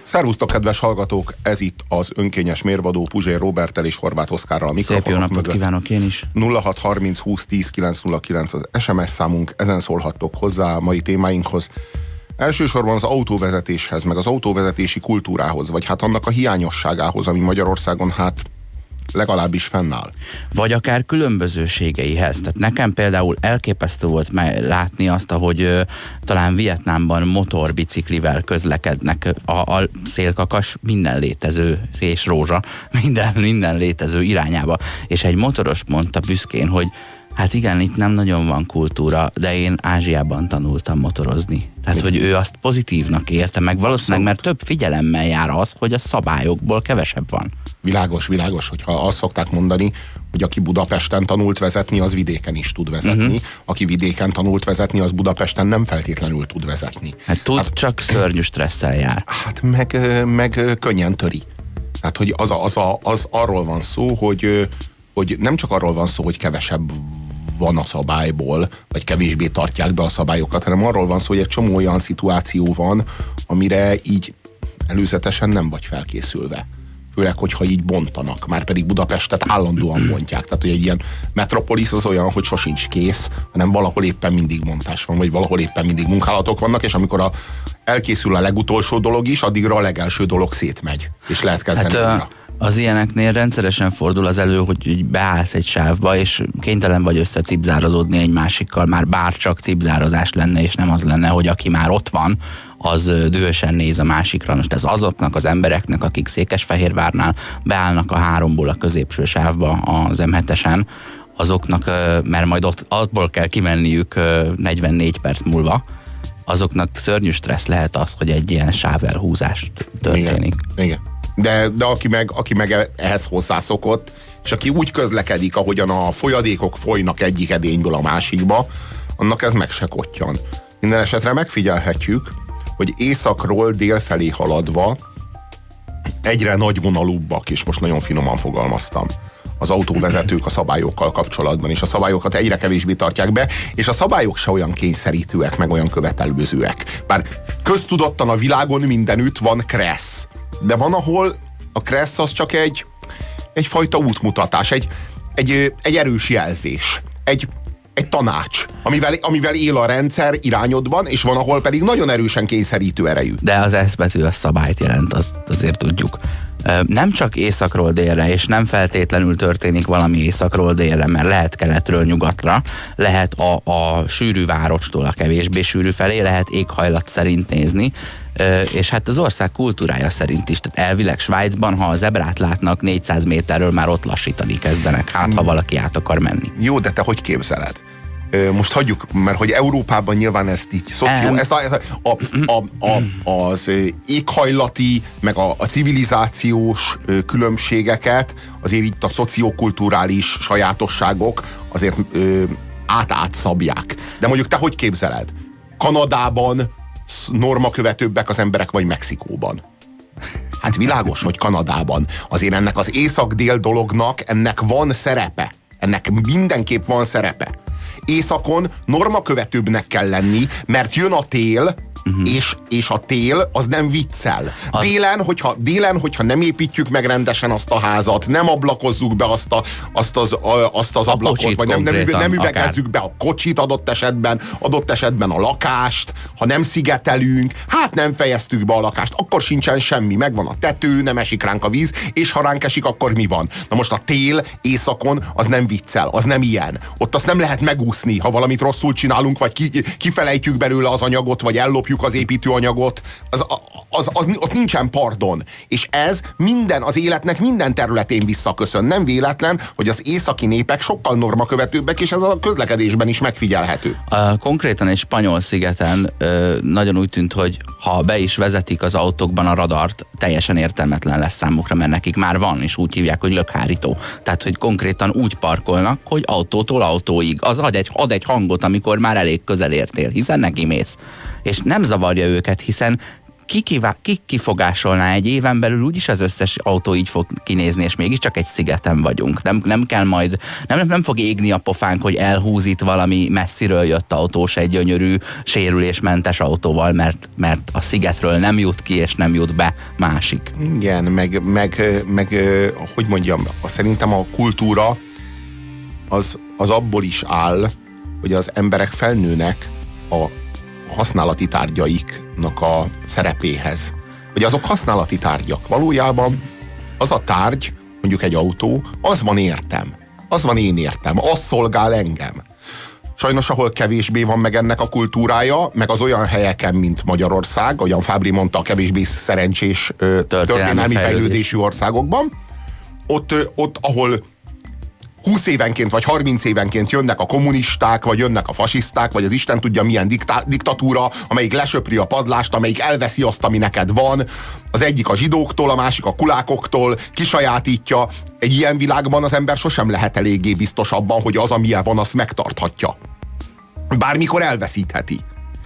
Szervusztok, kedves hallgatók! Ez itt az önkényes mérvadó Puzsér Róberttel és Horváth Oszkárral a mikrofonok Szép jó napot mögött. kívánok én is! 0630 20 10 909 az SMS számunk, ezen szólhattok hozzá a mai témáinkhoz. Elsősorban az autóvezetéshez, meg az autóvezetési kultúrához, vagy hát annak a hiányosságához, ami Magyarországon legalábbis fennáll. Vagy akár különbözőségeihez. Tehát nekem például elképesztő volt látni azt, ahogy talán Vietnámban motorbiciklivel közlekednek a szélkakas minden létező, és rózsa, minden létező irányába. És egy motoros mondta büszkén, hogy hát igen, itt nem nagyon van kultúra, de én Ázsiában tanultam motorozni. Tehát, hogy ő azt pozitívnak érte, meg valószínűleg, mert több figyelemmel jár az, hogy a szabályokból kevesebb van. Világos, hogyha azt szokták mondani, hogy aki Budapesten tanult vezetni, az vidéken is tud vezetni. Aki vidéken tanult vezetni, az Budapesten nem feltétlenül tud vezetni. Hát csak szörnyű stresszel jár. Hát meg könnyen töri. Tehát, hogy az arról van szó, hogy nem csak arról van szó, hogy kevesebb van a szabályból, vagy kevésbé tartják be a szabályokat, hanem arról van szó, hogy egy csomó olyan szituáció van, amire így előzetesen nem vagy felkészülve. Főleg, hogyha így bontanak, már pedig Budapestet állandóan bontják. Tehát, hogy egy ilyen metropolis az olyan, hogy sosincs kész, hanem valahol éppen mindig bontás van, vagy valahol éppen mindig munkálatok vannak, és amikor elkészül a legutolsó dolog is, addigra a legelső dolog szétmegy, és lehet kezdeni újra. Az ilyeneknél rendszeresen fordul az elő, hogy beállsz egy sávba, és kénytelen vagy összecipzározódni egy másikkal, már bárcsak cipzározás lenne, és nem az lenne, hogy aki már ott van, az dühösen néz a másikra. Most ez azoknak az embereknek, akik Székesfehérvárnál beállnak a 3-ból a középső sávba az M7-esen, azoknak, mert majd ott abból kell kimenniük 44 perc múlva, azoknak szörnyű stressz lehet az, hogy egy ilyen sávelhúzás történik. Igen. De aki meg ehhez hozzászokott, és aki úgy közlekedik, ahogyan a folyadékok folynak egyik edényből a másikba, annak ez meg se kottyan. Minden esetre megfigyelhetjük, hogy északról dél felé haladva egyre nagyvonalúbbak, és most nagyon finoman fogalmaztam, az autóvezetők a szabályokkal kapcsolatban, és a szabályokat egyre kevésbé tartják be, és a szabályok se olyan kényszerítőek, meg olyan követelőzőek. Bár köztudottan a világon mindenütt van kressz. De van, ahol a kressz az csak egyfajta útmutatás, egy erős jelzés, egy tanács, amivel él a rendszer irányodban, és van, ahol pedig nagyon erősen kényszerítő erejű. De az S betű a szabályt jelent, azt azért tudjuk. Nem csak északról délre, és nem feltétlenül történik valami északról délre, mert lehet keletről nyugatra, lehet a sűrű várostól a kevésbé sűrű felé, lehet éghajlat szerint nézni, és hát az ország kultúrája szerint is. Tehát elvileg Svájcban, ha a zebrát látnak 400 méterről, már ott lassítani kezdenek, hát ha valaki át akar menni. Jó, de te hogy képzeled? Most hagyjuk, mert hogy Európában nyilván ezt így az éghajlati, meg a civilizációs különbségeket, azért itt a szociokulturális sajátosságok azért átszabják. De mondjuk te hogy képzeled? Kanadában normakövetőbbek az emberek, vagy Mexikóban? Hát világos, hogy Kanadában. Azért ennek az észak-dél dolognak ennek van szerepe. Ennek mindenképp van szerepe. Északon normakövetőbbnek kell lenni, mert jön a tél, és a tél az nem viccel. Délen, hogyha nem építjük meg rendesen azt a házat, nem ablakozzuk be azt az ablakot, vagy nem üvegezzük be a kocsit adott esetben a lakást, ha nem szigetelünk, hát nem fejeztük be a lakást, akkor sincsen semmi, megvan a tető, nem esik ránk a víz, és ha ránk esik, akkor mi van? Na most a tél északon az nem viccel, az nem ilyen. Ott azt nem lehet megúszni, ha valamit rosszul csinálunk, vagy kifelejtjük belőle az anyagot, vagy ellopjuk az építőanyagot, ott nincsen pardon. És ez az életnek minden területén visszaköszön. Nem véletlen, hogy az északi népek sokkal normakövetőbbek, és ez a közlekedésben is megfigyelhető. Konkrétan egy spanyol szigeten nagyon úgy tűnt, hogy ha be is vezetik az autókban a radart, teljesen értelmetlen lesz számukra, mert nekik már van, és úgy hívják, hogy lökhárító. Tehát, hogy konkrétan úgy parkolnak, hogy autótól autóig. Az ad egy hangot, amikor már elég közel értél, hiszen neki mész. És nem zavarja őket, hiszen ki kifogásolná egy éven belül, úgyis az összes autó így fog kinézni, és mégiscsak egy szigeten vagyunk. Nem kell majd, nem fog égni a pofánk, hogy elhúzít valami messziről jött autós egy gyönyörű, sérülésmentes autóval, mert a szigetről nem jut ki, és nem jut be másik. Igen, meg hogy mondjam, szerintem a kultúra az abból is áll, hogy az emberek felnőnek a használati tárgyaiknak a szerepéhez. Hogy azok használati tárgyak. Valójában az a tárgy, mondjuk egy autó, az van értem. Az van én értem. Az szolgál engem. Sajnos, ahol kevésbé van meg ennek a kultúrája, meg az olyan helyeken, mint Magyarország, ahogyan Fábri mondta, a kevésbé szerencsés történelmi fejlődésű országokban, ott ahol 20 évenként vagy 30 évenként jönnek a kommunisták, vagy jönnek a fasiszták, vagy az Isten tudja milyen diktatúra, amelyik lesöpri a padlást, amelyik elveszi azt, ami neked van. Az egyik a zsidóktól, a másik a kulákoktól, kisajátítja. Egy ilyen világban az ember sosem lehet eléggé biztos abban, hogy az, amilyen van, azt megtarthatja. Bármikor elveszítheti.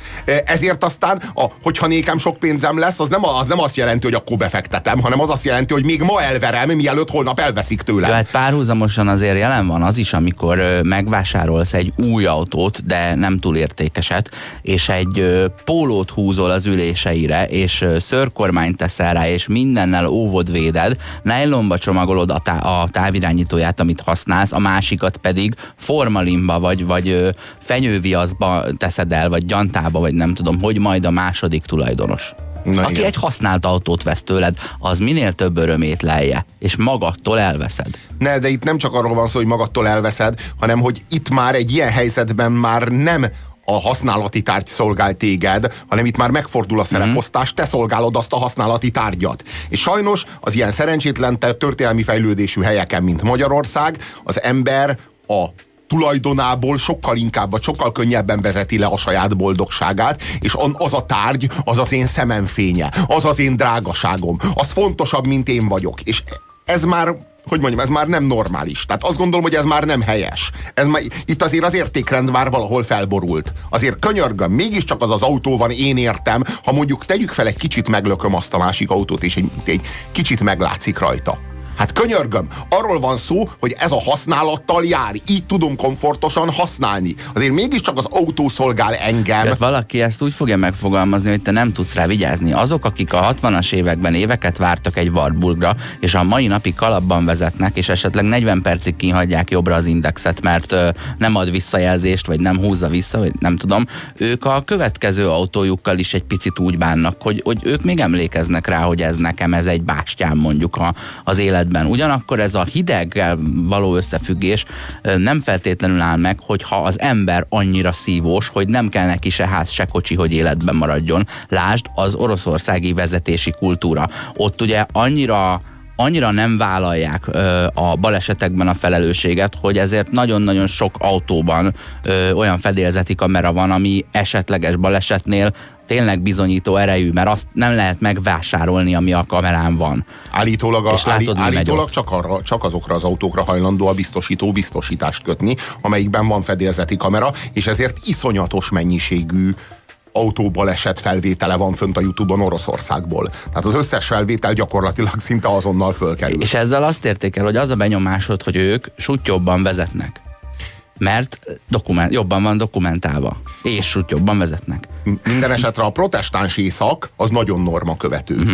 Ezért aztán, hogyha nékem sok pénzem lesz, az nem azt jelenti, hogy akkor befektetem, hanem az azt jelenti, hogy még ma elverem, mielőtt holnap elveszik tőlem. Hát párhuzamosan azért jelen van az is, amikor megvásárolsz egy új autót, de nem túl értékeset, és egy pólót húzol az üléseire, és szőrkormányt teszel rá, és mindennel óvod, véded, nájlonba csomagolod a távirányítóját, amit használsz, a másikat pedig formalinba, vagy fenyőviaszba teszed el, vagy gyantába, vagy nem tudom, hogy majd a második tulajdonos. Aki igen. Egy használt autót vesz tőled, az minél több örömét lelje, és magadtól elveszed. Ne, de itt nem csak arról van szó, hogy magadtól elveszed, hanem hogy itt már egy ilyen helyzetben már nem a használati tárgy szolgál téged, hanem itt már megfordul a szereposztás, te szolgálod azt a használati tárgyat. És sajnos az ilyen szerencsétlen történelmi fejlődésű helyeken, mint Magyarország, az ember a tulajdonából sokkal inkább, vagy sokkal könnyebben vezeti le a saját boldogságát, és az a tárgy, az az én szememfénye, az az én drágaságom, az fontosabb, mint én vagyok. És ez már, hogy mondjam, ez már nem normális. Tehát azt gondolom, hogy ez már nem helyes. Itt azért az értékrend már valahol felborult. Azért könyörgöm, mégiscsak az autó van, én értem, ha mondjuk tegyük fel egy kicsit meglököm azt a másik autót, és egy kicsit meglátszik rajta. Hát könyörgöm, arról van szó, hogy ez a használattal jár, így tudom komfortosan használni. Azért mégiscsak az autó szolgál engem. Tehát valaki ezt úgy fogja megfogalmazni, hogy te nem tudsz rá vigyázni. Azok, akik a 60-as években éveket vártak egy Wartburgra, és a mai napig kalapban vezetnek, és esetleg 40 percig kihagyják jobbra az indexet, mert nem ad visszajelzést, vagy nem húzza vissza, vagy nem tudom, ők a következő autójukkal is egy picit úgy bánnak, hogy ők még emlékeznek rá, hogy ez nekem, ez egy bástyám mondjuk az életben. Ugyanakkor ez a hideggel való összefüggés nem feltétlenül áll meg, hogyha az ember annyira szívós, hogy nem kell neki se ház, se kocsi, hogy életben maradjon. Lásd, az oroszországi vezetési kultúra. Ott ugye annyira nem vállalják a balesetekben a felelősséget, hogy ezért nagyon-nagyon sok autóban olyan fedélzeti kamera van, ami esetleges balesetnél tényleg bizonyító erejű, mert azt nem lehet megvásárolni, ami a kamerán van. Állítólag csak azokra az autókra hajlandó a biztosító biztosítást kötni, amelyikben van fedélzeti kamera, és ezért iszonyatos mennyiségű autóbaleset felvétele van fönt a YouTube-on Oroszországból. Tehát az összes felvétel gyakorlatilag szinte azonnal fölkerül. És ezzel azt érték el, hogy az a benyomásod, hogy ők sutyobban vezetnek. Mert jobban van dokumentálva. És sutyobban vezetnek. Minden esetre a protestáns észak az nagyon normakövető.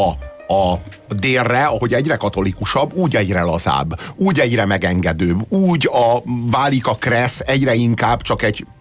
A délre, ahogy egyre katolikusabb, úgy egyre lazább, úgy egyre megengedőbb, úgy válik a kressz egyre inkább csak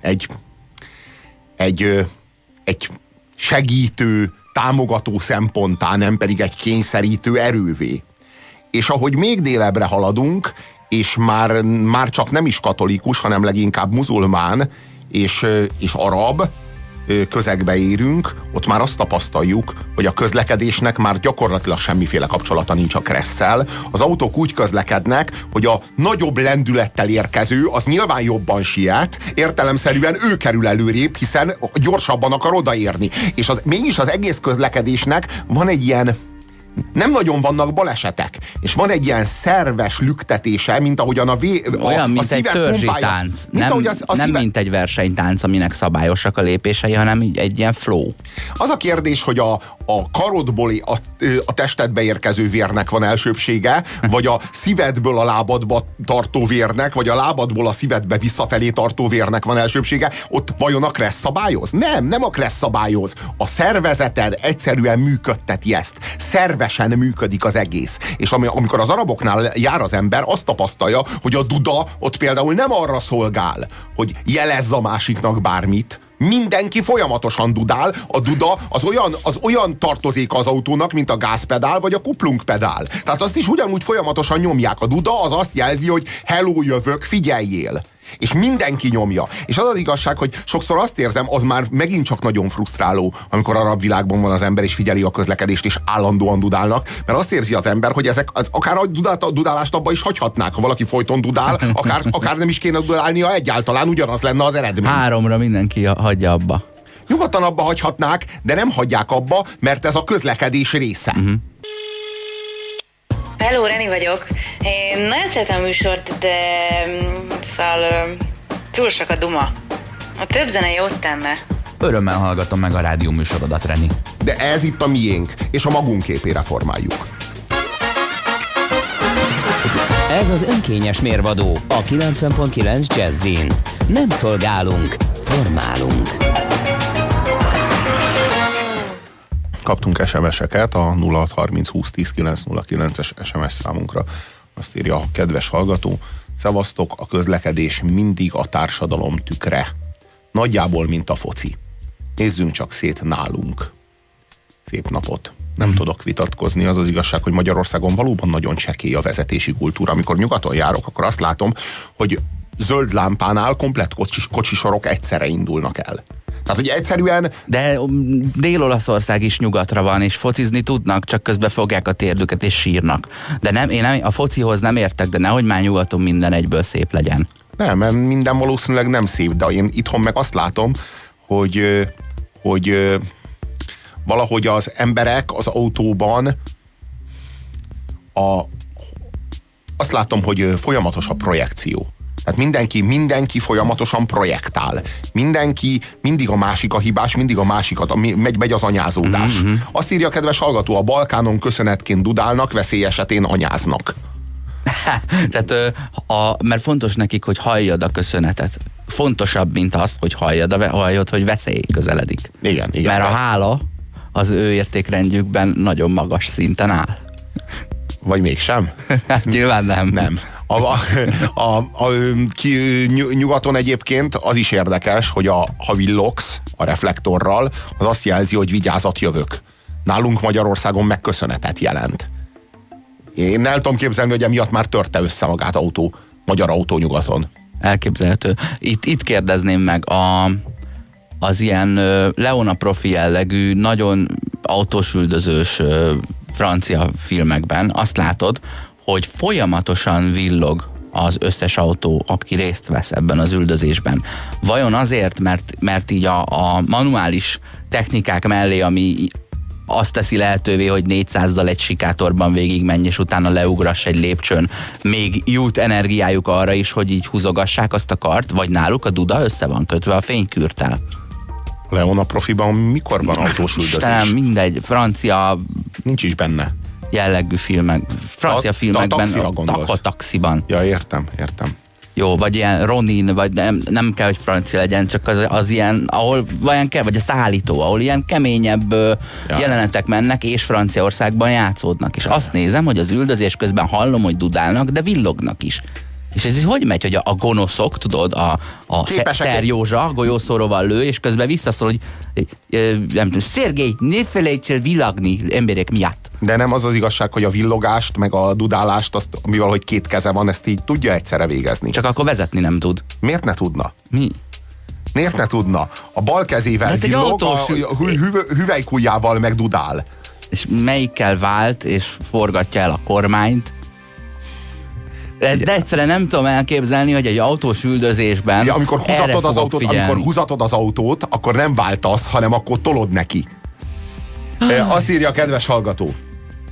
egy segítő, támogató szemponttá, nem pedig egy kényszerítő erővé. És ahogy még délebbre haladunk, és már csak nem is katolikus, hanem leginkább muzulmán és arab közegbe érünk, ott már azt tapasztaljuk, hogy a közlekedésnek már gyakorlatilag semmiféle kapcsolata nincs a kresszel. Az autók úgy közlekednek, hogy a nagyobb lendülettel érkező, az nyilván jobban siet, értelemszerűen ő kerül előrébb, hiszen gyorsabban akar odaérni. És mégis az egész közlekedésnek van egy ilyen nem nagyon vannak balesetek, és van egy ilyen szerves lüktetése, mint ahogyan olyan, mint egy törzsi tánc. Nem mint egy versenytánc, aminek szabályosak a lépései, hanem egy ilyen flow. Az a kérdés, hogy a karodból a testedbe érkező vérnek van elsőbbsége, vagy a szívedből a lábadba tartó vérnek, vagy a lábadból a szívedbe visszafelé tartó vérnek van elsőbbsége, ott vajon a kressz szabályoz? Nem a kressz szabályoz. A szervezeted egyszerűen működteti ezt. Szervesen működik az egész. És amikor az araboknál jár az ember, azt tapasztalja, hogy a duda ott például nem arra szolgál, hogy jelezz a másiknak bármit. Mindenki folyamatosan dudál. A duda az olyan tartozéka az autónak, mint a gázpedál vagy a kuplungpedál. Tehát azt is ugyanúgy folyamatosan nyomják. A duda az azt jelzi, hogy hello, jövök, figyeljél. És mindenki nyomja. És az az igazság, hogy sokszor azt érzem, az már megint csak nagyon frusztráló, amikor arab világban van az ember, és figyeli a közlekedést, és állandóan dudálnak, mert azt érzi az ember, hogy ezek akár a dudálást abba is hagyhatnák. Ha valaki folyton dudál, akár nem is kéne dudálnia, egyáltalán ugyanaz lenne az eredmény. 3-ra mindenki hagyja abba. Nyugodtan abba hagyhatnák, de nem hagyják abba, mert ez a közlekedés része. Hello, Reni vagyok. Én nagyon szeretem a műsort, de szóval túl sok a duma. A több zene jót tenne. Örömmel hallgatom meg a rádió műsorodat, Reni. De ez itt a miénk, és a magunk képére formáljuk. Ez az önkényes mérvadó a 90.9 Jazzin. Nem szolgálunk, formálunk. Kaptunk SMS-eket a 0630 20 10 909-es SMS számunkra. Azt írja a kedves hallgató: szevasztok, a közlekedés mindig a társadalom tükre. Nagyjából, mint a foci. Nézzünk csak szét nálunk. Szép napot. Nem tudok vitatkozni, az az igazság, hogy Magyarországon valóban nagyon csekély a vezetési kultúra. Amikor nyugaton járok, akkor azt látom, hogy zöld lámpánál komplett kocsisorok egyszerre indulnak el. Tehát, hogy egyszerűen... De Dél-Olaszország is nyugatra van, és focizni tudnak, csak közben fogják a térdüket és sírnak. De én a focihoz nem értek, de nehogy már nyugaton minden egyből szép legyen. Nem, mert minden valószínűleg nem szép, de én itthon meg azt látom, hogy valahogy az emberek az autóban azt látom, hogy folyamatos a projekció. Tehát mindenki folyamatosan projektál. Mindenki, mindig a másik a hibás, mindig a másikat, megy az anyázódás. Azt írja a kedves hallgató: a Balkánon köszönetként dudálnak, veszély esetén anyáznak. Tehát, mert fontos nekik, hogy halljad a köszönetet. Fontosabb, mint azt, hogy halljad, hogy veszély közeledik. Igen. Mert a hála az ő értékrendjükben nagyon magas szinten áll. Vagy mégsem? Nyilván nem. Nem. Nyugaton egyébként az is érdekes, hogy ha villogsz a reflektorral, az azt jelzi, hogy vigyázat, jövök. Nálunk Magyarországon meg köszönetet jelent. Én el tudom képzelni, hogy emiatt már törte össze magát magyar autó nyugaton. Elképzelhető. Itt kérdezném meg az ilyen Leona profi jellegű, nagyon autósüldözős francia filmekben azt látod, hogy folyamatosan villog az összes autó, aki részt vesz ebben az üldözésben. Vajon azért, mert így a manuális technikák mellé, ami azt teszi lehetővé, hogy 400-dal egy sikátorban végigmenj, és utána leugrass egy lépcsőn, még jut energiájuk arra is, hogy így húzogassák azt a kart, vagy náluk a duda össze van kötve a fénykürttel? Leona profiban mikor van autós üldözés? Istenem, mindegy, francia... Nincs is benne. Jellegű filmek. Francia filmekben. A taxiban. Ja, értem. Jó, vagy ilyen Ronin, vagy nem kell, hogy francia legyen, csak az ilyen, ahol vajon kell, vagy a szállító, ahol ilyen keményebb jelenetek mennek, és Franciaországban játszódnak. És azt nézem, hogy az üldözés közben hallom, hogy dudálnak, de villognak is. És ez hogy megy, hogy a gonoszok, tudod, a Szerjózsa golyószóróval lő, és közben visszaszól, hogy nem tudom, Szergej, ne felejts el villogni emberek miatt. De nem az az igazság, hogy a villogást, meg a dudálást, azt, mivel hogy két keze van, ezt így tudja egyszerre végezni. Csak akkor vezetni nem tud. Miért ne tudna? Mi? Miért ne tudna? A bal kezével villog, a hüvelykujjával meg dudál. És melyikkel vált, és forgatja el a kormányt. De egyszerűen nem tudom elképzelni, hogy egy autós üldözésben ja, amikor húzatod az autót, akkor nem váltasz, hanem akkor tolod neki. Azt írja a kedves hallgató: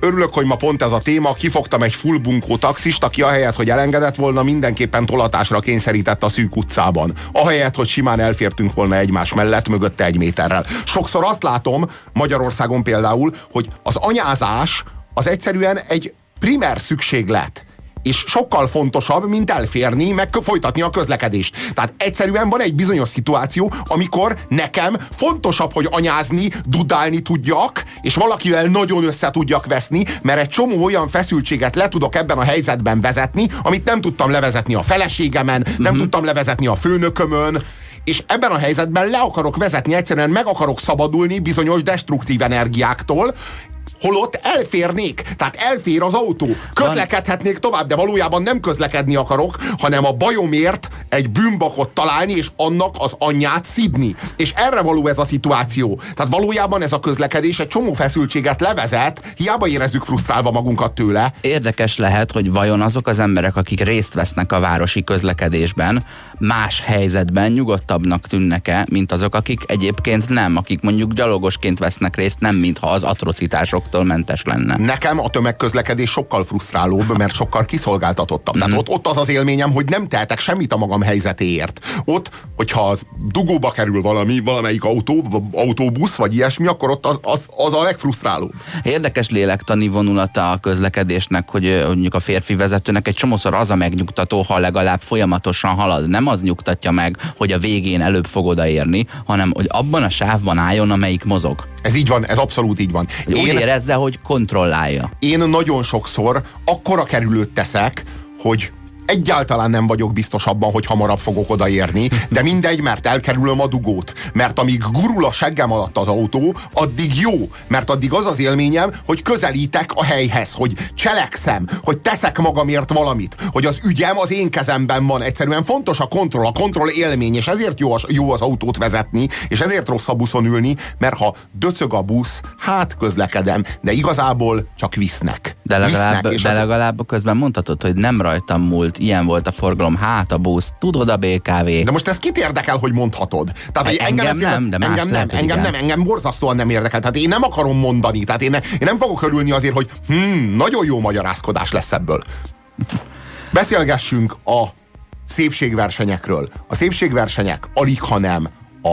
Örülök, hogy ma pont ez a téma. Kifogtam egy full bunkó taxist, aki ahelyett, hogy elengedett volna, mindenképpen tolatásra kényszerített a szűk utcában. Ahelyett, hogy simán elfértünk volna egymás mellett, mögötte 1 méterrel. Sokszor azt látom, Magyarországon például, hogy az anyázás az egyszerűen egy primer szükséglet. És sokkal fontosabb, mint elférni, meg folytatni a közlekedést. Tehát egyszerűen van egy bizonyos szituáció, amikor nekem fontosabb, hogy anyázni, dudálni tudjak, és valakivel nagyon össze tudjak veszni, mert egy csomó olyan feszültséget le tudok ebben a helyzetben vezetni, amit nem tudtam levezetni a feleségemen, nem tudtam levezetni a főnökömön, és ebben a helyzetben le akarok vezetni, egyszerűen meg akarok szabadulni bizonyos destruktív energiáktól, holott elférnék, tehát elfér az autó. Közlekedhetnék tovább, de valójában nem közlekedni akarok, hanem a bajomért egy bűnbakot találni, és annak az anyját szidni. És erre való ez a szituáció. Tehát valójában ez a közlekedés egy csomó feszültséget levezet, hiába érezzük frusztrálva magunkat tőle. Érdekes lehet, hogy vajon azok az emberek, akik részt vesznek a városi közlekedésben, más helyzetben nyugodtabbnak tűnnek-e, mint azok, akik egyébként nem, akik mondjuk gyalogosként vesznek részt, nem mintha az atrocitásoktól mentes lenne. Nekem a tömegközlekedés sokkal frusztrálóbb, mert sokkal kiszolgáltatottabb. Tehát ott az az élményem, hogy nem tehetek semmit a magam helyzetéért. Ott, hogyha az dugóba kerül valamelyik autóbusz, vagy ilyesmi, akkor ott az a legfrusztrálóbb. Érdekes lélektani vonulata a közlekedésnek, hogy mondjuk a férfi vezetőnek egy csomószor az a megnyugtató, ha legalább folyamatosan halad. Nem az nyugtatja meg, hogy a végén előbb fog odaérni, hanem hogy abban a sávban álljon, amelyik mozog. Ez így van, ez abszolút így van. Úgy érezze, hogy kontrollálja. Én nagyon sokszor akkora kerülőt teszek, hogy egyáltalán nem vagyok biztos abban, hogy hamarabb fogok odaérni, de mindegy, mert elkerülöm a dugót. Mert amíg gurul a seggem alatt az autó, addig jó. Mert addig az az élményem, hogy közelítek a helyhez, hogy cselekszem, hogy teszek magamért valamit, hogy az ügyem az én kezemben van. Egyszerűen fontos a kontroll élmény, és ezért jó az autót vezetni, és ezért rossz a buszon ülni, mert ha döcög a busz, hát közlekedem, de igazából csak visznek. De legalább közben mondhatod, hogy nem rajtam múlt, ilyen volt a forgalom, hát a busz, tudod a BKV. De most ez kit érdekel, hogy mondhatod? Tehát, hogy engem borzasztóan nem érdekel. Tehát én nem akarom mondani. Tehát én nem fogok örülni azért, hogy nagyon jó magyarázkodás lesz ebből. Beszélgessünk a szépségversenyekről. A szépségversenyek alighanem a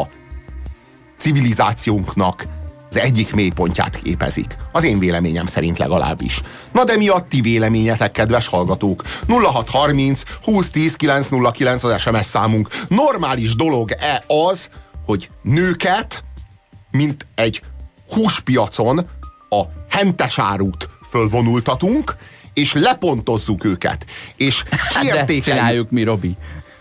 civilizációnknak az egyik mélypontját képezik. Az én véleményem szerint legalábbis. Na de mi a ti véleményetek, kedves hallgatók? 0630 2010 909 az SMS számunk. Normális dolog-e az, hogy nőket, mint egy húspiacon a hentes árut fölvonultatunk, és lepontozzuk őket. És kiértékeljük. Csináljuk mi, Robi?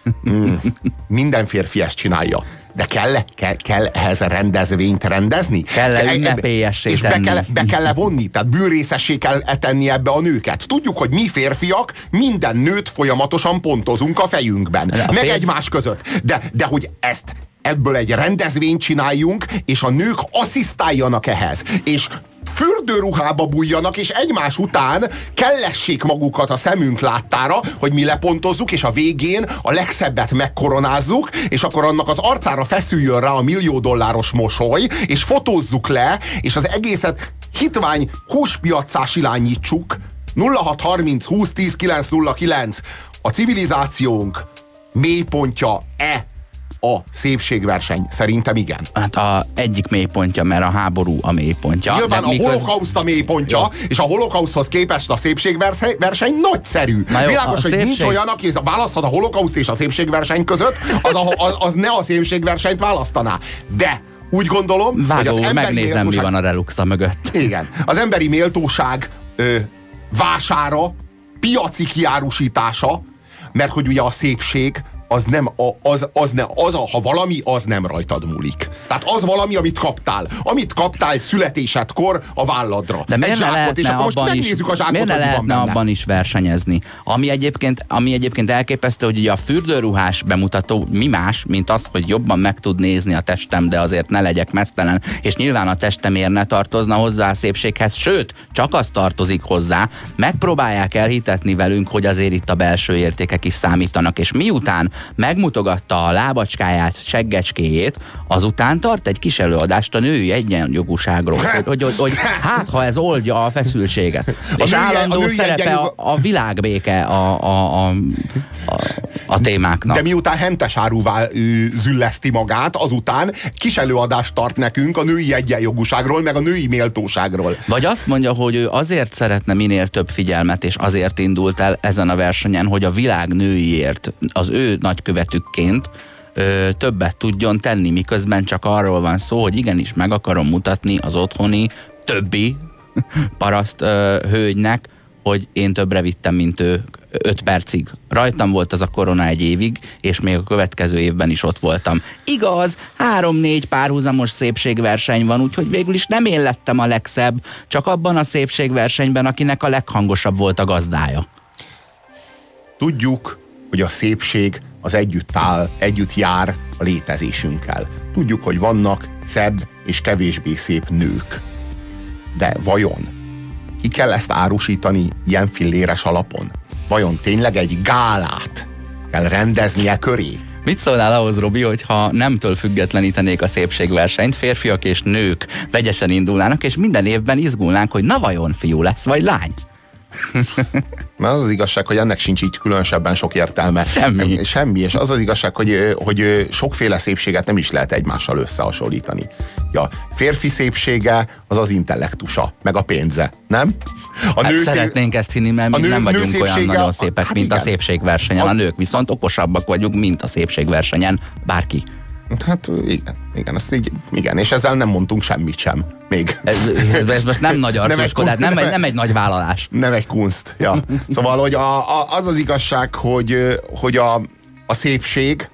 Minden férfi ezt csinálja. De kell ehhez a rendezvényt rendezni? Kell ünnepélyessé és be kell levonni? Tehát bűnrészessé kell tenni ebbe a nőket? Tudjuk, hogy mi férfiak minden nőt folyamatosan pontozunk a fejünkben. Meg egymás között. De hogy ebből egy rendezvényt csináljunk, és a nők asszisztáljanak ehhez. És fürdőruhába bújjanak, és egymás után kellessék magukat a szemünk láttára, hogy mi lepontozzuk, és a végén a legszebbet megkoronázzuk, és akkor annak az arcára feszüljön rá a $1 millió mosoly, és fotózzuk le, és az egészet hitvány húspiaccá silányítsuk. 0630 2010 909. A civilizációnk mélypontja-e a szépségverseny? Szerintem igen. Hát egyik mélypontja, mert a háború a mélypontja. Nyilván a holokauszt a mélypontja, jó. És a holokauszthoz képest a szépségverseny nagyszerű. Jó, világos, hogy nincs olyan, aki választhat a holokauszt és a szépségverseny között, az ne a szépségversenyt választaná. De úgy gondolom, hogy az emberi megnézem, méltóság... mi van a Reluxa mögött. Igen. Az emberi méltóság vására, piaci kiárusítása, mert hogy ugye a szépség ha valami, az nem rajtad múlik. Tehát az valami, amit kaptál. Amit kaptál születésedkor a válladra. De miért ne lehetne abban is versenyezni? Ami egyébként elképesztő, hogy ugye a fürdőruhás bemutató mi más, mint az, hogy jobban meg tud nézni a testem, de azért ne legyek meztelen. És nyilván a testemért ne tartozna hozzá a szépséghez, sőt, csak az tartozik hozzá. Megpróbálják elhitetni velünk, hogy azért itt a belső értékek is számítanak, és miután megmutogatta a lábacskáját, seggecskéjét, azután tart egy kis előadást a női egyenjogúságról, hogy hát, ha ez oldja a feszültséget. És állandó szerepe a világbéke a témáknak. De miután hentes áruvá zülleszti magát, azután kis előadást tart nekünk a női egyenjogúságról, meg a női méltóságról. Vagy azt mondja, hogy ő azért szeretne minél több figyelmet, és azért indult el ezen a versenyen, hogy a világ nőiért az ő nagykövetükként többet tudjon tenni, miközben csak arról van szó, hogy igenis meg akarom mutatni az otthoni többi paraszt hölgynek, hogy én többre vittem, mint ő 5 percig. Rajtam volt az a korona egy évig, és még a következő évben is ott voltam. Igaz, 3-4 párhuzamos szépségverseny van, úgyhogy végül is nem én lettem a legszebb, csak abban a szépségversenyben, akinek a leghangosabb volt a gazdája. Tudjuk, hogy a szépség az együtt áll, együtt jár a létezésünkkel. Tudjuk, hogy vannak szebb és kevésbé szép nők. De vajon ki kell ezt árusítani ilyen filléres alapon? Vajon tényleg egy gálát kell rendeznie köré? Mit szólnál ahhoz, Robi, hogyha nemtől függetlenítenék a szépségversenyt, férfiak és nők vegyesen indulnának, és minden évben izgulnánk, hogy na vajon fiú lesz, vagy lány? Na, az igazság, hogy ennek sincs így különösebben sok értelme. Semmi. És az igazság, hogy sokféle szépséget nem is lehet egymással összehasonlítani. A férfi szépsége az az intellektusa, meg a pénze, nem? Szeretnénk ezt hinni, mert mi nem vagyunk olyan nagyon szépek, mint igen. A szépségversenyen. A nők viszont okosabbak vagyunk, mint a szépségversenyen bárki. Hát igen, és ezzel nem mondtunk semmit sem. Még. Ez most nem nagy arcoskodás, nem egy nagy vállalás. Nem egy kunst. Ja. Szóval, hogy az igazság, hogy a szépség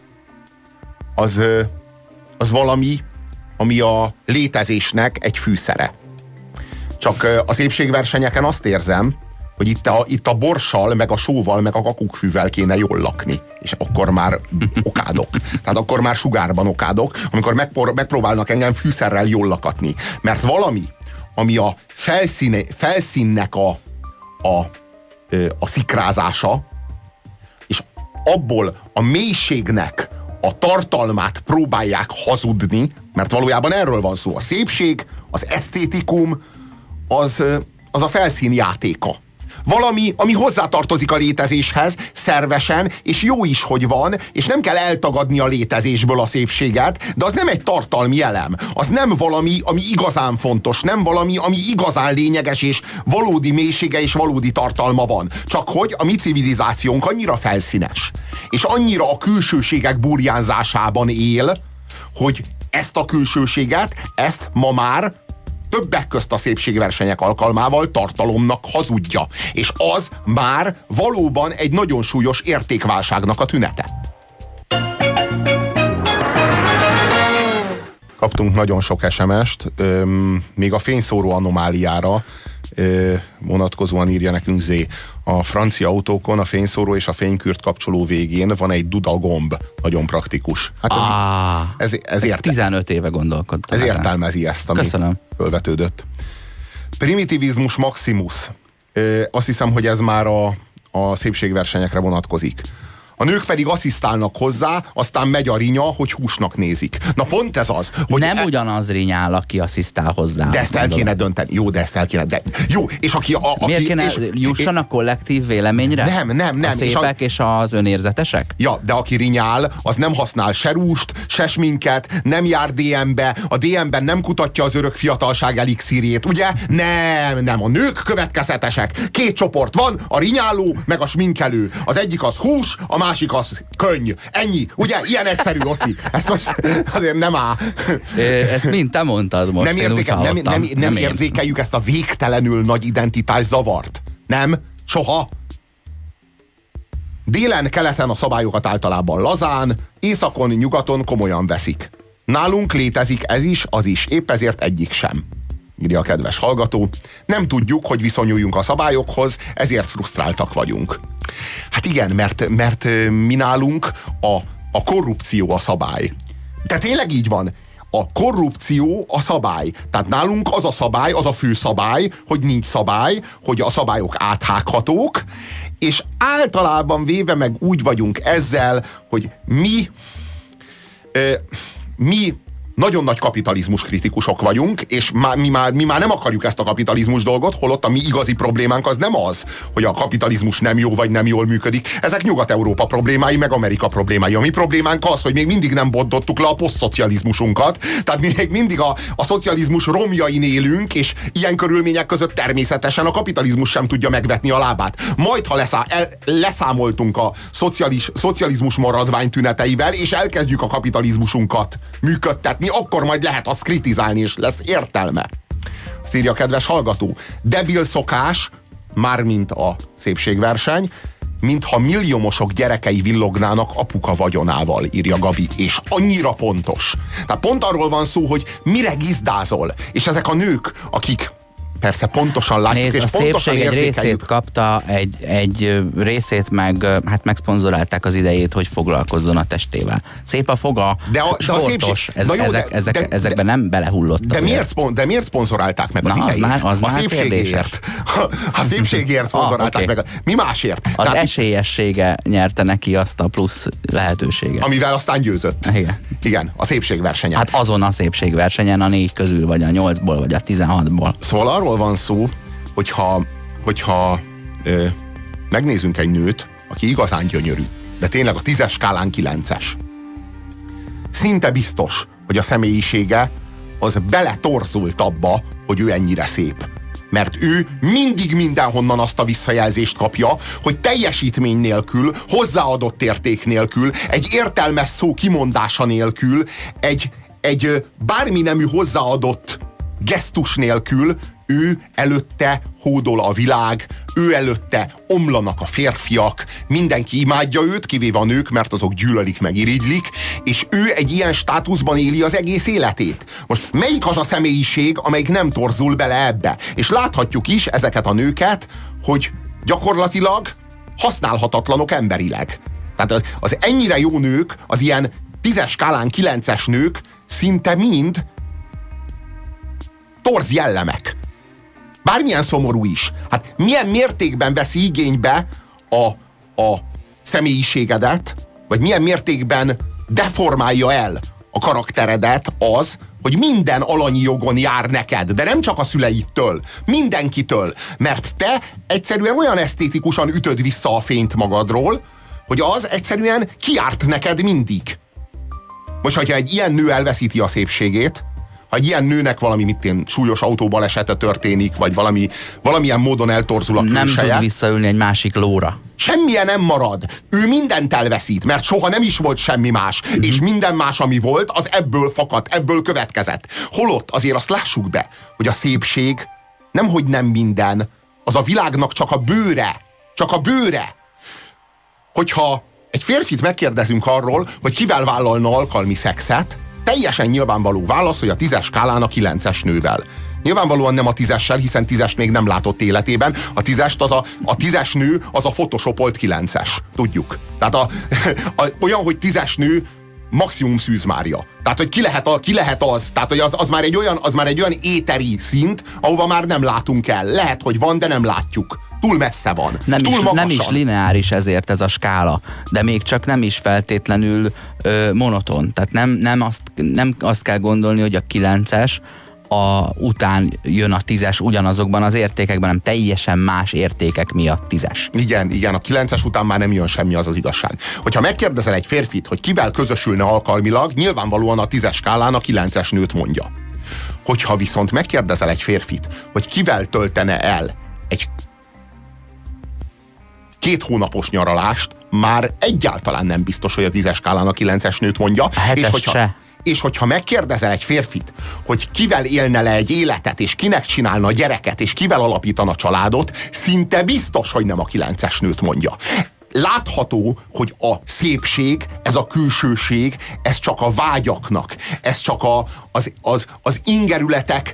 az valami, ami a létezésnek egy fűszere. Csak a szépségversenyeken azt érzem, hogy itt a borssal, meg a sóval, meg a kakukkfűvel kéne jól lakni. És akkor már okádok. Tehát akkor már sugárban okádok, amikor megpróbálnak engem fűszerrel jól lakatni. Mert valami, ami a felszínnek a szikrázása, és abból a mélységnek a tartalmát próbálják hazudni, mert valójában erről van szó. A szépség, az esztétikum, az a felszín játéka. Valami, ami hozzátartozik a létezéshez, szervesen, és jó is, hogy van, és nem kell eltagadni a létezésből a szépséget, de az nem egy tartalmi elem. Az nem valami, ami igazán fontos, nem valami, ami igazán lényeges, és valódi mélysége és valódi tartalma van. Csak hogy a mi civilizációnk annyira felszínes, és annyira a külsőségek burjánzásában él, hogy ezt a külsőséget, ezt ma már többek közt a szépségversenyek alkalmával tartalomnak hazudja. És az már valóban egy nagyon súlyos értékválságnak a tünete. Kaptunk nagyon sok SMS-t, még a fényszóró anomáliára vonatkozóan írja nekünk Zé. A francia autókon a fényszóró és a fénykürt kapcsoló végén van egy dudagomb. Nagyon praktikus. Hát ez 15 éve gondolkodtam. Ez értelmezi ezt, ami fölvetődött. Primitivizmus maximus. Azt hiszem, hogy ez már a szépségversenyekre vonatkozik. A nők pedig asszisztálnak hozzá, aztán megy a rinya, hogy húsnak nézik. Na pont ez az. Hogy nem ugyanaz rinyál, aki asszisztál hozzá. De ezt el kéne dönteni. Jó, de ezt el kéne. Jó, és aki... Miért kéne jussanak kollektív véleményre? Nem. A szépek és az önérzetesek? Ja, de aki rinyál, az nem használ se rúst, se sminket, nem jár DM-be, a DM-ben nem kutatja az örök fiatalság elixírjét, ugye? Nem, a nők következetesek. 2 csoport van, a rinyáló, meg a sminkelő. Az egyik az hús, a másik az könny. Ennyi. Ugye? Ilyen egyszerű, Oszi. Ezt most azért nem áll. Ezt mind te mondtad most. Nem érzékeljük ezt a végtelenül nagy identitás zavart. Nem? Soha? Délen, keleten a szabályokat általában lazán, északon, nyugaton komolyan veszik. Nálunk létezik ez is, az is. Épp ezért egyik sem. Írja a kedves hallgató. Nem tudjuk, hogy viszonyuljunk a szabályokhoz, ezért frusztráltak vagyunk. Hát igen, mert mi nálunk a korrupció a szabály. De tényleg így van. A korrupció a szabály. Tehát nálunk az a szabály, az a fő szabály, hogy nincs szabály, hogy a szabályok áthághatók, és általában véve meg úgy vagyunk ezzel, hogy mi nagyon nagy kapitalizmus kritikusok vagyunk, és mi már nem akarjuk ezt a kapitalizmus dolgot, holott a mi igazi problémánk az nem az, hogy a kapitalizmus nem jó vagy nem jól működik. Ezek Nyugat-Európa problémái, meg Amerika problémái. A mi problémánk az, hogy még mindig nem bontottuk le a posztszocializmusunkat, tehát mi még mindig a szocializmus romjain élünk, és ilyen körülmények között természetesen a kapitalizmus sem tudja megvetni a lábát. Majd, ha leszámoltunk a szocializmus maradvány tüneteivel, és elkezdjük a kapitalizmusunkat működtetni, akkor majd lehet azt kritizálni, és lesz értelme. Azt írja a kedves hallgató. Debil szokás, mármint a szépségverseny, mintha milliómosok gyerekei villognának apuka vagyonával, írja Gabi. És annyira pontos. Tehát pont arról van szó, hogy mire gizdázol. És ezek a nők, akik persze pontosan látjuk, nézd, és a pontosan szépség egy érzékeljük. részét kapta, egy részét meg hát megszponzorálták az idejét, hogy foglalkozzon a testével. Szép a foga, sportos, ezekben nem belehullott. De miért szponzorálták meg az idejét? Az a szépségéért. A szépségéért szponzorálták meg. Mi másért? Az esélyessége nyerte neki azt a plusz lehetőséget. Amivel aztán győzött. Igen, a szépségversenyen. Hát azon a szépségversenyen a 4 közül, vagy a 8-ból, vagy a 16-ból. Szóval arról van szó, hogyha megnézünk egy nőt, aki igazán gyönyörű, de tényleg a 10-es skálán 9-es. Szinte biztos, hogy a személyisége az beletorzult abba, hogy ő ennyire szép. Mert ő mindig mindenhonnan azt a visszajelzést kapja, hogy teljesítmény nélkül, hozzáadott érték nélkül, egy értelmes szó kimondása nélkül, egy bármi nemű hozzáadott gesztus nélkül ő előtte hódol a világ, ő előtte omlanak a férfiak, mindenki imádja őt, kivéve a nők, mert azok gyűlölik meg, irigylik, és ő egy ilyen státuszban éli az egész életét. Most melyik az a személyiség, amelyik nem torzul bele ebbe? És láthatjuk is ezeket a nőket, hogy gyakorlatilag használhatatlanok emberileg. Tehát az ennyire jó nők, az ilyen 10-es skálán 9-es nők szinte mind torz jellemek. Bármilyen szomorú is. Hát milyen mértékben veszi igénybe a személyiségedet, vagy milyen mértékben deformálja el a karakteredet az, hogy minden alanyi jogon jár neked, de nem csak a szüleidtől, mindenkitől, mert te egyszerűen olyan esztétikusan ütöd vissza a fényt magadról, hogy az egyszerűen kiárt neked mindig. Most, hogyha egy ilyen nő elveszíti a szépségét, ha egy ilyen nőnek valami súlyos autóbalesete történik, vagy valamilyen módon eltorzul a külseje. Nem tud visszaülni egy másik lóra. Semmilyen nem marad. Ő mindent elveszít, mert soha nem is volt semmi más. És minden más, ami volt, az ebből fakadt, ebből következett. Holott azért azt lássuk be, hogy a szépség nemhogy nem minden, az a világnak csak a bőre. Csak a bőre. Hogyha egy férfit megkérdezünk arról, hogy kivel vállalna alkalmi szexet, teljesen nyilvánvaló válasz, hogy a 10-es skálán a 9-es nővel. Nyilvánvalóan nem a 10-essel, hiszen 10-est még nem látott életében. A 10-es nő az a photoshopolt 9-es. Tudjuk. Tehát olyan, hogy 10-es nő maximum Szűz Mária. Tehát, hogy ki lehet az. Tehát, hogy az már egy olyan éteri szint, ahova már nem látunk el. Lehet, hogy van, de nem látjuk. Túl messze van. Nem is lineáris ezért ez a skála, de még csak nem is feltétlenül monoton. Tehát nem azt kell gondolni, hogy a 9-es után jön a 10-es ugyanazokban az értékekben, hanem teljesen más értékek miatt 10-es. Igen, a 9-es után már nem jön semmi, az az igazság. Hogyha megkérdezel egy férfit, hogy kivel közösülne alkalmilag, nyilvánvalóan a 10-es skálán a 9-es nőt mondja. Hogyha viszont megkérdezel egy férfit, hogy kivel töltene el egy 2 hónapos nyaralást, már egyáltalán nem biztos, hogy a 10-es skálán a 9-es nőt mondja. És hogyha megkérdezel egy férfit, hogy kivel élne le egy életet, és kinek csinálna gyereket, és kivel alapítana családot, szinte biztos, hogy nem a 9-es nőt mondja. Látható, hogy a szépség, ez a külsőség, ez csak a vágyaknak, ez csak az ingerületek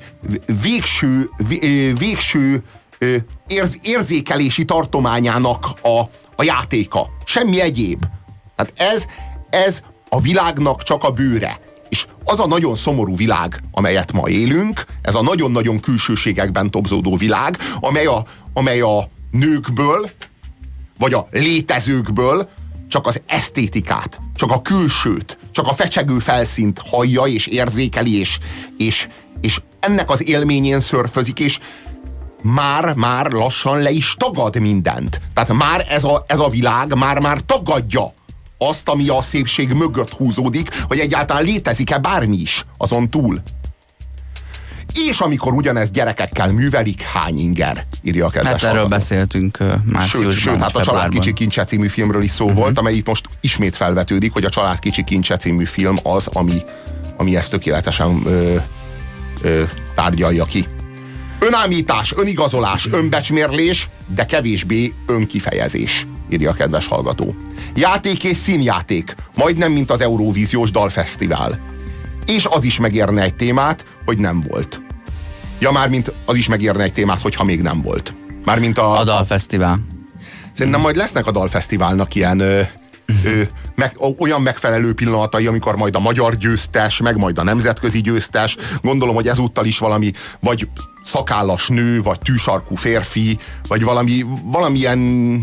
végső érzékelési tartományának a játéka. Semmi egyéb. Tehát ez a világnak csak a bőre. És az a nagyon szomorú világ, amelyet ma élünk, ez a nagyon-nagyon külsőségekben tobzódó világ, amely a nőkből vagy a létezőkből csak az esztétikát, csak a külsőt, csak a fecsegő felszínt hallja és érzékeli, és ennek az élményén szörfözik, és már lassan le is tagad mindent. Tehát már ez a világ már tagadja azt, ami a szépség mögött húzódik, hogy egyáltalán létezik-e bármi is azon túl. És amikor ugyanezt gyerekekkel művelik, hány inger, írja a kedves Hát erről beszéltünk márciusban. Sőt, hát a Család kicsi kincse című filmről is szó volt, amely itt most ismét felvetődik, hogy a Család kicsi kincse című film az, ami ezt tökéletesen tárgyalja ki. Önállítás, önigazolás, önbecsmérlés, de kevésbé önkifejezés, írja a kedves hallgató. Játék és színjáték, majdnem mint az Eurovíziós Dalfesztivál. És az is megérne egy témát, hogy nem volt. Ja, mármint az is megérne egy témát, hogyha még nem volt. Mármint a Dalfesztivál. Szerintem majd lesznek a Dalfesztiválnak ilyen olyan megfelelő pillanatai, amikor majd a magyar győztes, meg majd a nemzetközi győztes, gondolom, hogy ezúttal is valami, vagy szakállas nő, vagy tűsarkú férfi, vagy valamilyen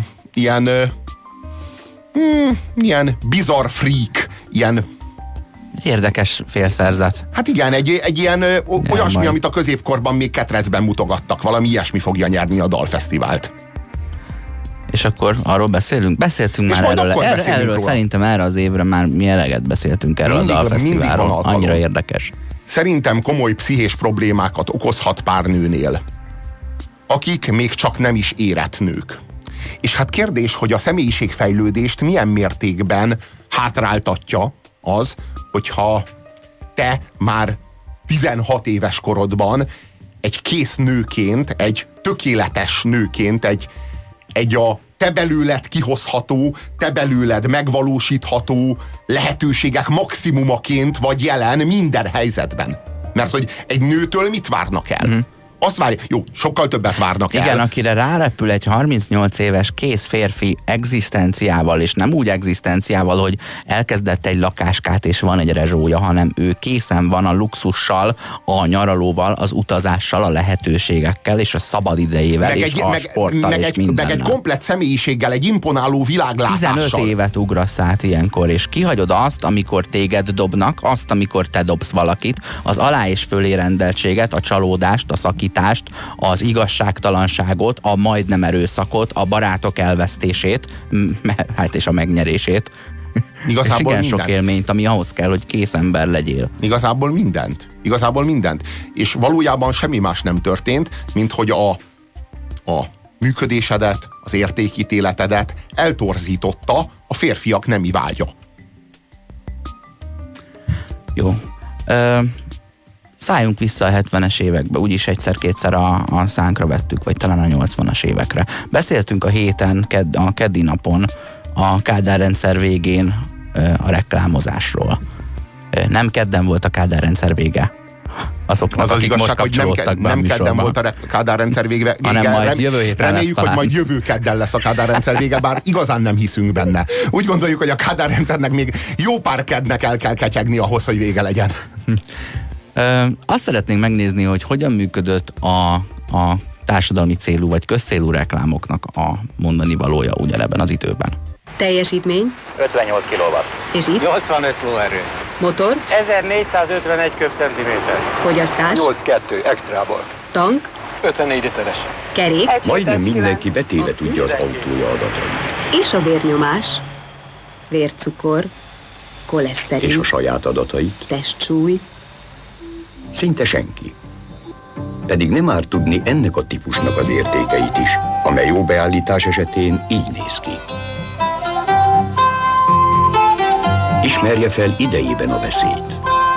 ilyen bizarr freak, ilyen érdekes félszerzet. Hát igen, egy ilyen olyasmi, amit a középkorban még ketrecben mutogattak. Valami ilyesmi fogja nyerni a Dalfesztivált. És akkor arról beszélünk? Beszéltünk már erről szerintem erre az évre már mi eleget beszéltünk erről a Dalfesztiválról. Annyira érdekes. Szerintem komoly pszichés problémákat okozhat pár nőnél, akik még csak nem is érett nők. És hát kérdés, hogy a személyiségfejlődést milyen mértékben hátráltatja az, hogyha te már 16 éves korodban egy kész nőként, egy tökéletes nőként, egy a te belőled kihozható, te belőled megvalósítható lehetőségek maximumaként vagy jelen minden helyzetben. Mert hogy egy nőtől mit várnak el? Azt várják, jó, sokkal többet várnak el. Igen, akire rárepül egy 38 éves kész férfi egzisztenciával, és nem úgy egzisztenciával, hogy elkezdett egy lakáskát, és van egy rezsója, hanem ő készen van a luxussal, a nyaralóval, az utazással, a lehetőségekkel, és a szabad idejével, és a sporttal, és mindennel. Meg egy komplett személyiséggel, egy imponáló világlátással. 15 évet ugrasz át ilyenkor, és kihagyod azt, amikor téged dobnak, azt, amikor te dobsz valakit, az alá és fölé rendeltséget, a csalódást, a szakítást, az igazságtalanságot, a majdnem erőszakot, a barátok elvesztését, hát és a megnyerését. Igazából és igen, sok élményt, ami ahhoz kell, hogy kész ember legyél. Igazából mindent. És valójában semmi más nem történt, mint hogy a működésedet, az értékítéletedet eltorzította a férfiak nemi vágya. Jó. Szálljunk vissza a 70-es évekbe, úgyis egyszer-kétszer a szánkra vettük, vagy talán a 80-as évekre. Beszéltünk a héten, a keddi napon, a Kádár rendszer végén a reklámozásról. Nem kedden volt a Kádár rendszer vége. Azoknak, az akik most kapcsolódtak be a nem kedden volt a Kádár rendszer vége. Hanem majd jövő héten reméljük, hogy majd jövő kedden lesz a Kádár rendszer vége, bár igazán nem hiszünk benne. Úgy gondoljuk, hogy a Kádár rendszernek még jó pár kednek el kell ketyegni ahhoz, hogy vége legyen. Azt szeretnénk megnézni, hogy hogyan működött a társadalmi célú vagy közcélú reklámoknak a mondani valója ugyanebben az időben. Teljesítmény? 58 kW. És itt? 85 lóerő. Motor? 1451 köbcentiméter. Fogyasztás? 82 extrából. Tank? 54 literes. Kerék? Majdnem mindenki betéve tudja az autója adatait. És a vérnyomás? Vércukor? Koleszterin? És a saját adatait? Testsúly? Szinte senki. Pedig nem árt tudni ennek a típusnak az értékeit is, amely jó beállítás esetén így néz ki. Ismerje fel idejében a veszélyt.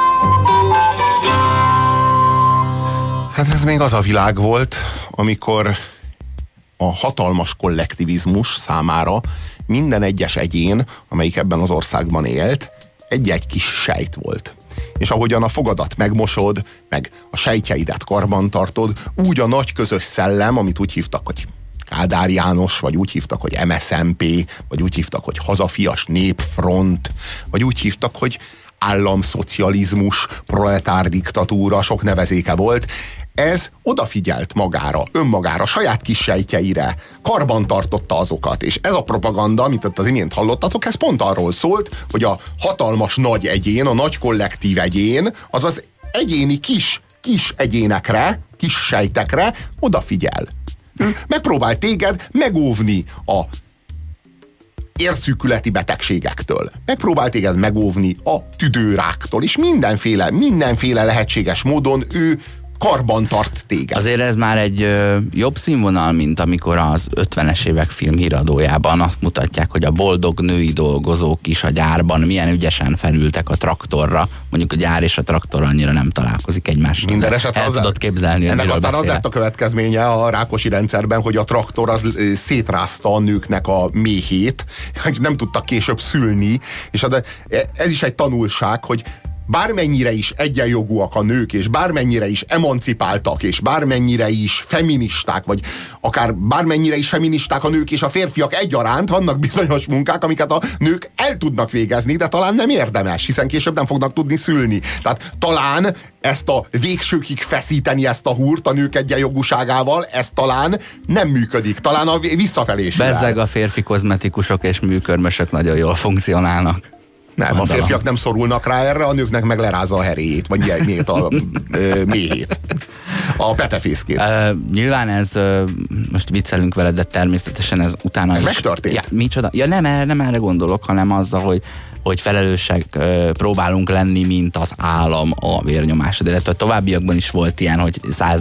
Hát ez még az a világ volt, amikor a hatalmas kollektivizmus számára minden egyes egyén, amelyik ebben az országban élt, egy-egy kis sejt volt. És ahogyan a fogadat megmosod, meg a sejtjeidet karban tartod, úgy a nagy közös szellem, amit úgy hívtak, hogy Kádár János, vagy úgy hívtak, hogy MSZNP, vagy úgy hívtak, hogy Hazafias Népfront, vagy úgy hívtak, hogy államszocializmus, proletár diktatúra, sok nevezéke volt. ez odafigyelt magára, önmagára, saját kis sejtjeire, karban tartotta azokat, és ez a propaganda, amit ott az imént hallottatok, ez pont arról szólt, hogy a hatalmas nagy egyén, a nagy kollektív egyén, azaz egyéni kis egyénekre, kis sejtekre odafigyel. Megpróbál téged megóvni a érszűkületi betegségektől. Megpróbál téged megóvni a tüdőráktól, és mindenféle lehetséges módon ő karban tart téged. Azért ez már egy jobb színvonal, mint amikor az 50-es évek filmhíradójában azt mutatják, hogy a boldog női dolgozók is a gyárban milyen ügyesen felültek a traktorra. Mondjuk a gyár és a traktor annyira nem találkozik egymással. Minden esetre el tudod képzelni, ennek aztán beszélek. az lett a következménye a Rákosi rendszerben, hogy a traktor az szétrázta a nőknek a méhét, hogy nem tudtak később szülni, és ez is egy tanulság, hogy bármennyire is egyenjogúak a nők, és bármennyire is emancipáltak, és bármennyire is feministák, vagy akár bármennyire is feministák a nők és a férfiak egyaránt, vannak bizonyos munkák, amiket a nők el tudnak végezni, de talán nem érdemes, hiszen később nem fognak tudni szülni. Tehát talán ezt a végsőkig feszíteni ezt a húrt a nők egyenjogúságával, ez talán nem működik. Talán a visszafelé is. Bezzeg a férfi kozmetikusok és műkörmösök nagyon jól funkcionálnak. Nem, a férfiak nem szorulnak rá erre, a nőknek meg lerázza a heréjét, vagy miért a méhét. A petefészkét. Nyilván ez, most viccelünk veled, de természetesen ez utána ez is. megtörtént? Ja, micsoda? Ja, nem erre gondolok, hanem azzal, hogy felelősek próbálunk lenni, mint az állam a vérnyomásod. Illetve a továbbiakban is volt ilyen, hogy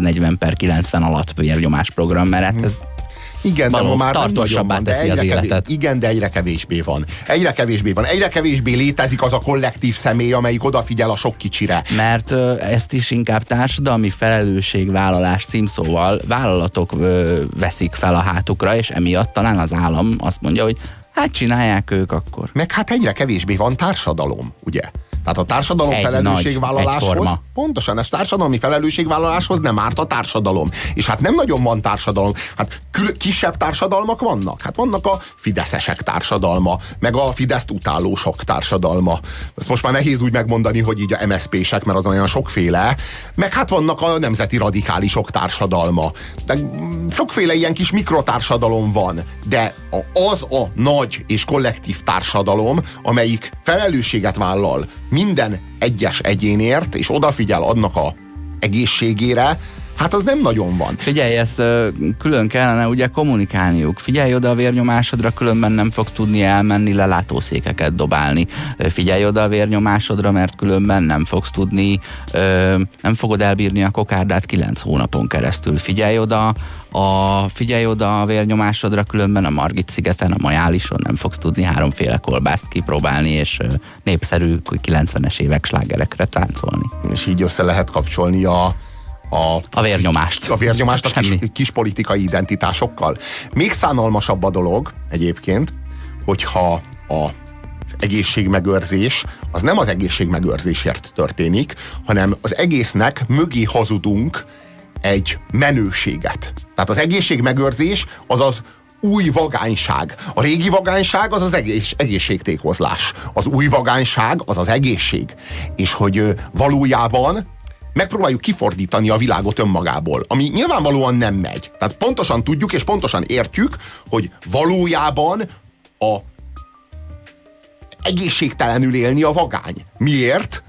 140/90 alatt vérnyomás program, mert ez igen, de ma már tartósabbá teszi az életet. Igen, de egyre kevésbé van. Egyre kevésbé létezik az a kollektív személy, amelyik odafigyel a sok kicsire. Mert ezt is inkább társadalmi felelősségvállalás címszóval vállalatok veszik fel a hátukra, és emiatt talán az állam azt mondja, hogy hát csinálják ők akkor. Meg hát egyre kevésbé van társadalom, ugye? Tehát a társadalom felelősségvállaláshoz, pontosan, ez társadalmi felelősségvállaláshoz nem árt a társadalom. És hát nem nagyon van társadalom. Hát kisebb társadalmak vannak. Hát vannak a fideszesek társadalma, meg a Fideszt utálósok társadalma. Ezt most már nehéz úgy megmondani, hogy így a MSZP-sek, mert az olyan sokféle. Meg hát vannak a nemzeti radikálisok társadalma. De sokféle ilyen kis mikrotársadalom van. De az a nagy és kollektív társadalom, amelyik felelősséget vállal minden egyes egyénért, és odafigyel annak a egészségére, hát az nem nagyon van. Figyelj, ezt külön kellene ugye kommunikálniuk. Figyelj oda a vérnyomásodra, különben nem fogsz tudni elmenni lelátószékeket dobálni. Figyelj oda a vérnyomásodra, mert különben nem fogsz tudni, nem fogod elbírni a kokárdát 9 hónapon keresztül. Figyelj oda a vérnyomásodra, különben a Margit-szigeten, a Majálison nem fogsz tudni 3 kolbászt kipróbálni, és népszerű 90-es évek slágerekre táncolni. És így össze lehet kapcsolni a vérnyomást. A vérnyomást a kis politikai identitásokkal. Még szánalmasabb a dolog egyébként, hogyha az egészségmegőrzés az nem az egészségmegőrzésért történik, hanem az egésznek mögé hazudunk egy menőséget. Tehát az egészségmegőrzés az az új vagányság. A régi vagányság az az egészségtékozlás. Az új vagányság az az egészség. És hogy valójában megpróbáljuk kifordítani a világot önmagából, ami nyilvánvalóan nem megy. Tehát pontosan tudjuk és pontosan értjük, hogy valójában a egészségtelenül élni a vagány. Miért?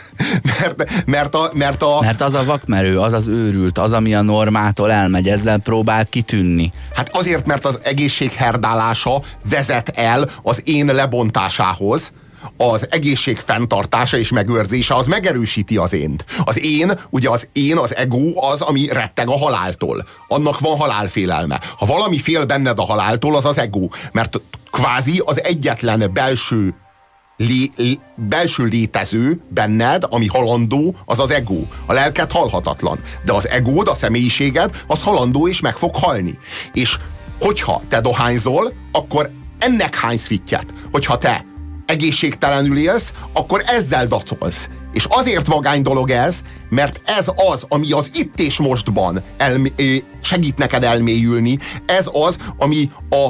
Mert az a vakmerő, az az őrült, az, ami a normától elmegy, ezzel próbál kitűnni. Hát azért, mert az egészség herdálása vezet el az én lebontásához, az egészség fenntartása és megőrzése, az megerősíti az ént. Az ego az, ami retteg a haláltól. Annak van halálfélelme. Ha valami fél benned a haláltól, az az ego. Mert kvázi az egyetlen belső létező benned, ami halandó, az az ego. A lelked halhatatlan. De az egód, a személyiséged, az halandó és meg fog halni. És hogyha te dohányzol, akkor ennek hánysz fittyet. Hogyha te egészségtelenül élsz, akkor ezzel dacolsz. És azért vagány dolog ez, mert ez az, ami az itt és mostban segít neked elmélyülni, ez az, ami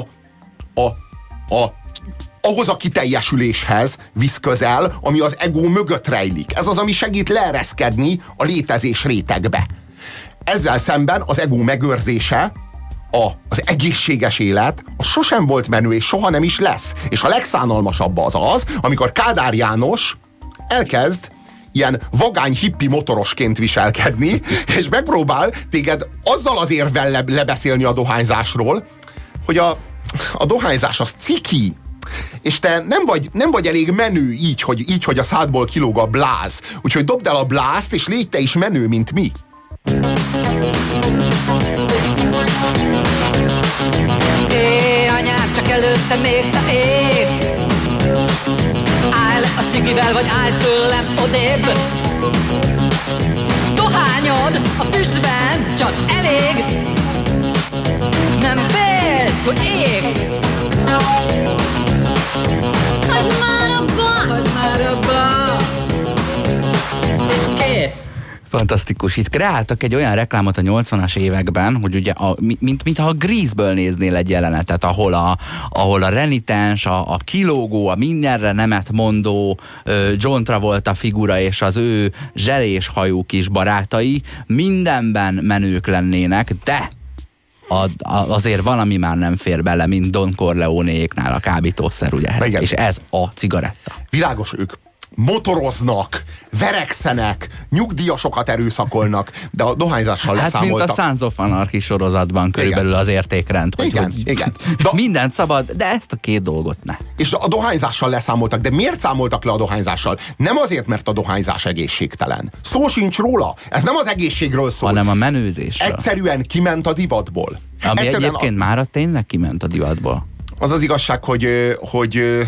ahhoz a kiteljesüléshez visz közel, ami az ego mögött rejlik. Ez az, ami segít leereszkedni a létezés rétegbe. Ezzel szemben az ego megőrzése, az egészséges élet, az sosem volt menő, és soha nem is lesz. És a legszánalmasabb az, amikor Kádár János elkezd ilyen vagány hippi motorosként viselkedni, és megpróbál téged azzal az érvel lebeszélni a dohányzásról, hogy a dohányzás az ciki, és te nem vagy elég menő így, hogy a szádból kilóg a bláz. Úgyhogy dobd el a blázt, és légy te is menő, mint mi. Anyám, csak előtte még égsz. Állj le a cigivel, vagy állj tőlem odébb. Dohányod a füstben csak elég. Nem félsz, hogy égsz. Hagyd már abba, és kész. Fantasztikus. Itt kreáltak egy olyan reklámot a 80-as években, hogy ugye mintha a Grease-ből néznél egy jelenetet, ahol a renitens, a kilógó, a mindenre nemet mondó John Travolta figura és az ő zselés hajú kis barátai mindenben menők lennének, de azért valami már nem fér bele, mint Don Corleone-éknál a kábítószer, ugye? Igen. És ez a cigaretta. Világos, ők motoroznak, verekszenek, nyugdíjasokat erőszakolnak, de a dohányzással leszámoltak. Hát mint a Sons of Anarchy sorozatban körülbelül az értékrend. Igen. Mindent szabad, de ezt a két dolgot ne. És a dohányzással leszámoltak, de miért számoltak le a dohányzással? Nem azért, mert a dohányzás egészségtelen. Szó sincs róla. Ez nem az egészségről szól. Hanem a menőzésről. Egyszerűen kiment a divatból. Ami egyébként mára tényleg kiment a divatból. Az az igazság, hogy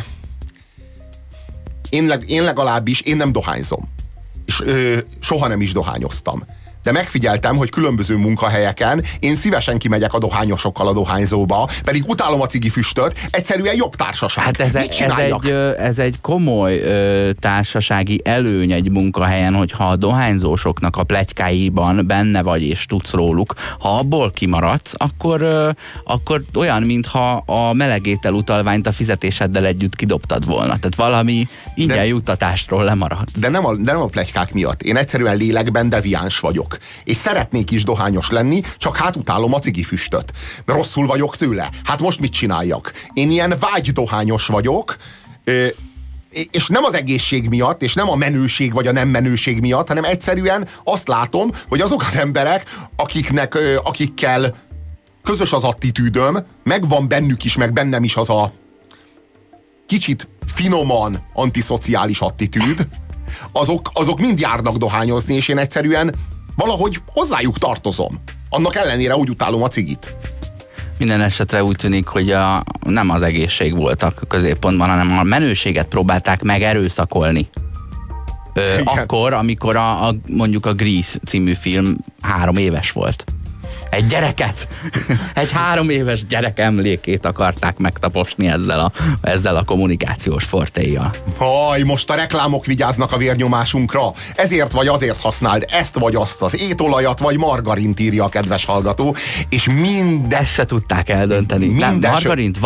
én legalábbis, én nem dohányzom. És soha nem is dohányoztam. De megfigyeltem, hogy különböző munkahelyeken én szívesen kimegyek a dohányosokkal a dohányzóba, pedig utálom a cigifüstöt, egyszerűen jobb társaság. Hát ez egy komoly társasági előny egy munkahelyen, hogyha a dohányzósoknak a pletykáiban benne vagy és tudsz róluk. Ha abból kimaradsz, akkor olyan, mintha a melegétel utalványt a fizetéseddel együtt kidobtad volna. Tehát valami ingyen juttatástról lemaradsz. De nem a pletykák miatt. Én egyszerűen lélekben deviáns vagyok. És szeretnék is dohányos lenni, csak hát utálom a cigifüstöt. Rosszul vagyok tőle. Hát most mit csináljak? Én ilyen vágydohányos vagyok, és nem az egészség miatt, és nem a menőség vagy a nem menőség miatt, hanem egyszerűen azt látom, hogy azok az emberek, akikkel közös az attitűdöm, megvan bennük is, meg bennem is az a kicsit finoman antiszociális attitűd, azok mind járnak dohányozni, és én egyszerűen valahogy hozzájuk tartozom. Annak ellenére úgy utálom a cigit. Minden esetre úgy tűnik, hogy nem az egészség volt a középpontban, hanem a menőséget próbálták meg erőszakolni. Akkor, amikor mondjuk a Grease című film 3 éves volt. Egy gyereket, egy 3 éves gyerek emlékét akarták megtaposni ezzel a kommunikációs fortéjjal. Haj, most a reklámok vigyáznak a vérnyomásunkra. Ezért vagy azért használd ezt vagy azt, az étolajat vagy margarint, írja a kedves hallgató, és ezt se tudták eldönteni. Nem, margarint,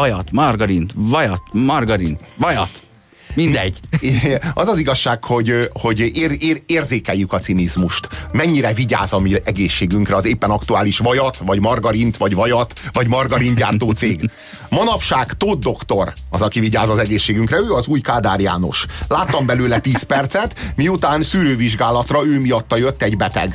vajat. Mindegy. Az az igazság, hogy érzékeljük a cinizmust. Mennyire vigyáz a mi egészségünkre az éppen aktuális vajat, vagy margarint, vagy vajat, vagy margaringyártó cég. Manapság Tóth doktor az, aki vigyáz az egészségünkre, ő az új Kádár János. Láttam belőle 10 percet, miután szűrővizsgálatra ő miatta jött egy beteg.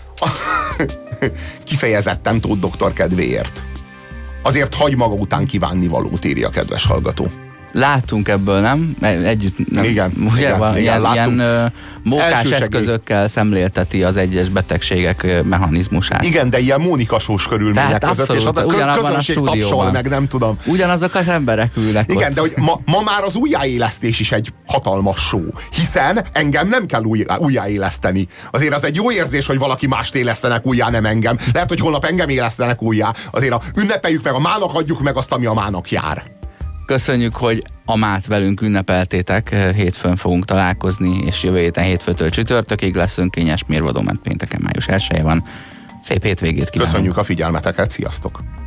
Kifejezetten Tóth doktor kedvéért. Azért hagy maga után kívánni valót, írja a kedves hallgató. Láttunk ebből, nem? Együtt nem. Igen, ilyen mókás eszközökkel szemlélteti az egyes betegségek mechanizmusát. Igen, de ilyen mónikasós körülmények között, abszolút, és a közönség tapsol meg, nem tudom. Ugyanazok az emberek ülnek igen, ott. de hogy ma már az újjáélesztés is egy hatalmas show, hiszen engem nem kell újjáéleszteni. Azért az egy jó érzés, hogy valaki mást élesztenek újjá, nem engem. Lehet, hogy holnap engem élesztenek újjá. Azért ünnepeljük meg a mának, adjuk meg azt, ami a mának jár. Köszönjük, hogy a mát velünk ünnepeltétek. Hétfőn fogunk találkozni, és jövő héten hétfőtől csütörtökig lesz önkényes mérvadó, mert pénteken május 1-e van. Szép hétvégét kívánunk. Köszönjük a figyelmeteket, sziasztok!